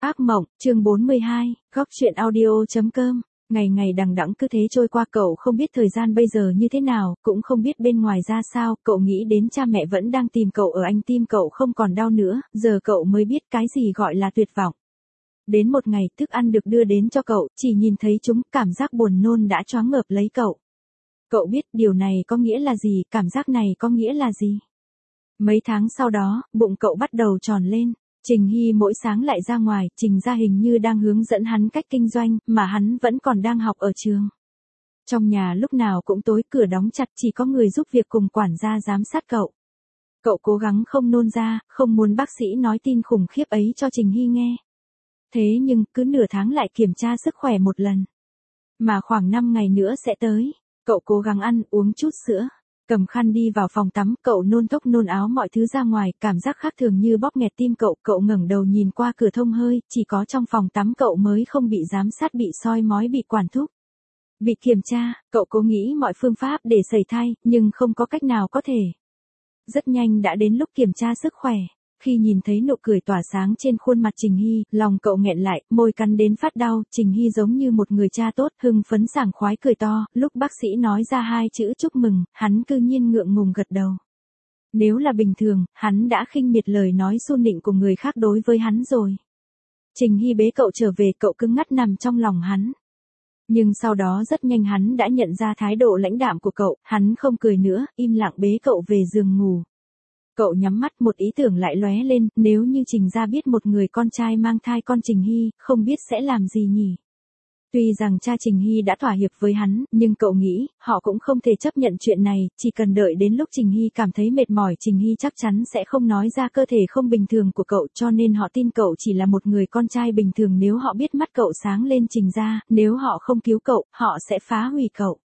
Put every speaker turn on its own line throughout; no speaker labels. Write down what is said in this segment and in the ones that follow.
Ác mộng, chương 42, góc truyện audio.com. Ngày ngày đằng đẵng cứ thế trôi qua, cậu không biết thời gian bây giờ như thế nào, cũng không biết bên ngoài ra sao, cậu nghĩ đến cha mẹ vẫn đang tìm cậu ở Anh, tim cậu không còn đau nữa, giờ cậu mới biết cái gì gọi là tuyệt vọng. Đến một ngày, thức ăn được đưa đến cho cậu, chỉ nhìn thấy chúng, cảm giác buồn nôn đã choáng ngợp lấy cậu. Cậu biết điều này có nghĩa là gì, cảm giác này có nghĩa là gì. Mấy tháng sau đó, bụng cậu bắt đầu tròn lên. Trình Hy mỗi sáng lại ra ngoài, Trình gia hình như đang hướng dẫn hắn cách kinh doanh, mà hắn vẫn còn đang học ở trường. Trong nhà lúc nào cũng tối, cửa đóng chặt, chỉ có người giúp việc cùng quản gia giám sát cậu. Cậu cố gắng không nôn ra, không muốn bác sĩ nói tin khủng khiếp ấy cho Trình Hy nghe. Thế nhưng, cứ nửa tháng lại kiểm tra sức khỏe một lần. Mà khoảng 5 ngày nữa sẽ tới. Cậu cố gắng ăn, uống chút sữa. Cầm khăn đi vào phòng tắm, cậu nôn tóc nôn áo mọi thứ ra ngoài, cảm giác khác thường như bóp nghẹt tim cậu ngẩng đầu nhìn qua cửa thông hơi, chỉ có trong phòng tắm cậu mới không bị giám sát, bị soi mói, bị quản thúc. Bị kiểm tra, cậu cố nghĩ mọi phương pháp để sẩy thai, nhưng không có cách nào có thể. Rất nhanh đã đến lúc kiểm tra sức khỏe. Khi nhìn thấy nụ cười tỏa sáng trên khuôn mặt Trình Hy, lòng cậu nghẹn lại, môi cắn đến phát đau, Trình Hy giống như một người cha tốt, hưng phấn sảng khoái cười to, lúc bác sĩ nói ra 2 chữ chúc mừng, hắn cư nhiên ngượng ngùng gật đầu. Nếu là bình thường, hắn đã khinh miệt lời nói xu nịnh của người khác đối với hắn rồi. Trình Hy bế cậu trở về, cậu cứng ngắt nằm trong lòng hắn. Nhưng sau đó rất nhanh hắn đã nhận ra thái độ lãnh đạm của cậu, hắn không cười nữa, im lặng bế cậu về giường ngủ. Cậu nhắm mắt, một ý tưởng lại lóe lên, nếu như Trình gia biết một người con trai mang thai con Trình Hy, không biết sẽ làm gì nhỉ? Tuy rằng cha Trình Hy đã thỏa hiệp với hắn, nhưng cậu nghĩ, họ cũng không thể chấp nhận chuyện này, chỉ cần đợi đến lúc Trình Hy cảm thấy mệt mỏi, Trình Hy chắc chắn sẽ không nói ra cơ thể không bình thường của cậu, cho nên họ tin cậu chỉ là một người con trai bình thường. Nếu họ biết mắt cậu sáng lên Trình gia, nếu họ không cứu cậu, họ sẽ phá hủy cậu.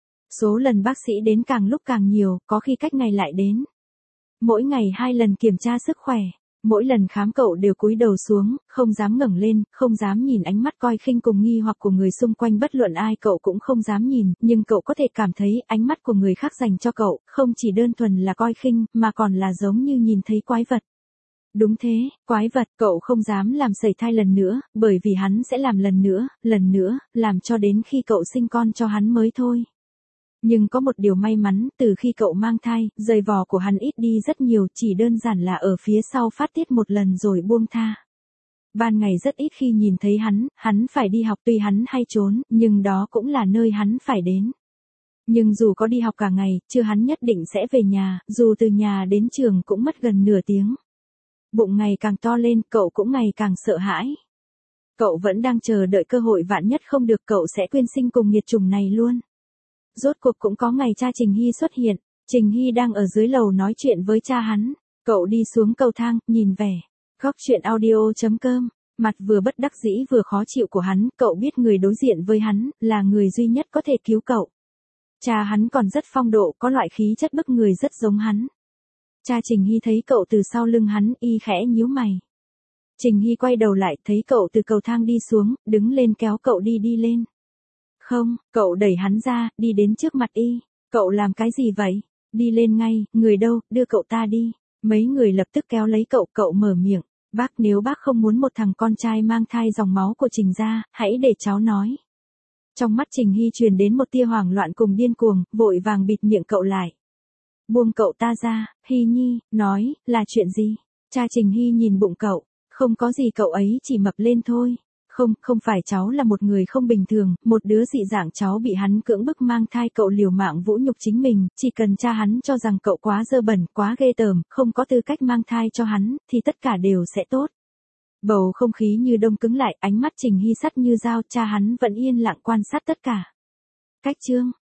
Số lần bác sĩ đến càng lúc càng nhiều, có khi cách ngày lại đến. Mỗi ngày 2 lần kiểm tra sức khỏe, mỗi lần khám cậu đều cúi đầu xuống, không dám ngẩng lên, không dám nhìn ánh mắt coi khinh cùng nghi hoặc của người xung quanh, bất luận ai cậu cũng không dám nhìn, nhưng cậu có thể cảm thấy ánh mắt của người khác dành cho cậu, không chỉ đơn thuần là coi khinh, mà còn là giống như nhìn thấy quái vật. Đúng thế, quái vật, cậu không dám làm sẩy thai lần nữa, bởi vì hắn sẽ làm lần nữa, làm cho đến khi cậu sinh con cho hắn mới thôi. Nhưng có một điều may mắn, từ khi cậu mang thai, giày vò của hắn ít đi rất nhiều, chỉ đơn giản là ở phía sau phát tiết một lần rồi buông tha. Ban ngày rất ít khi nhìn thấy hắn phải đi học, tuy hắn hay trốn, nhưng đó cũng là nơi hắn phải đến. Nhưng dù có đi học cả ngày, trưa hắn nhất định sẽ về nhà, dù từ nhà đến trường cũng mất gần nửa tiếng. Bụng ngày càng to lên, cậu cũng ngày càng sợ hãi. Cậu vẫn đang chờ đợi cơ hội, vạn nhất không được cậu sẽ quyên sinh cùng nghiệt chủng này luôn. Rốt cuộc cũng có ngày cha Trình Hy xuất hiện, Trình Hy đang ở dưới lầu nói chuyện với cha hắn, cậu đi xuống cầu thang, nhìn vẻ, góc truyện audio.com, mặt vừa bất đắc dĩ vừa khó chịu của hắn, cậu biết người đối diện với hắn, là người duy nhất có thể cứu cậu. Cha hắn còn rất phong độ, có loại khí chất bức người rất giống hắn. Cha Trình Hy thấy cậu từ sau lưng hắn, y khẽ nhíu mày. Trình Hy quay đầu lại, thấy cậu từ cầu thang đi xuống, đứng lên kéo cậu đi lên. Không, cậu đẩy hắn ra, đi đến trước mặt y. Cậu làm cái gì vậy? Đi lên ngay, người đâu, đưa cậu ta đi. Mấy người lập tức kéo lấy cậu mở miệng. Bác, nếu bác không muốn một thằng con trai mang thai dòng máu của Trình gia, hãy để cháu nói. Trong mắt Trình Hy truyền đến một tia hoảng loạn cùng điên cuồng, vội vàng bịt miệng cậu lại. Buông cậu ta ra, Hy Nhi, nói, là chuyện gì? Cha Trình Hy nhìn bụng cậu, không có gì, cậu ấy chỉ mập lên thôi. Không phải, cháu là một người không bình thường, một đứa dị dạng, cháu bị hắn cưỡng bức mang thai, cậu liều mạng vũ nhục chính mình, chỉ cần cha hắn cho rằng cậu quá dơ bẩn, quá ghê tởm, không có tư cách mang thai cho hắn, thì tất cả đều sẽ tốt. Bầu không khí như đông cứng lại, ánh mắt Trình Hy sắt như dao, cha hắn vẫn yên lặng quan sát tất cả. Cách chương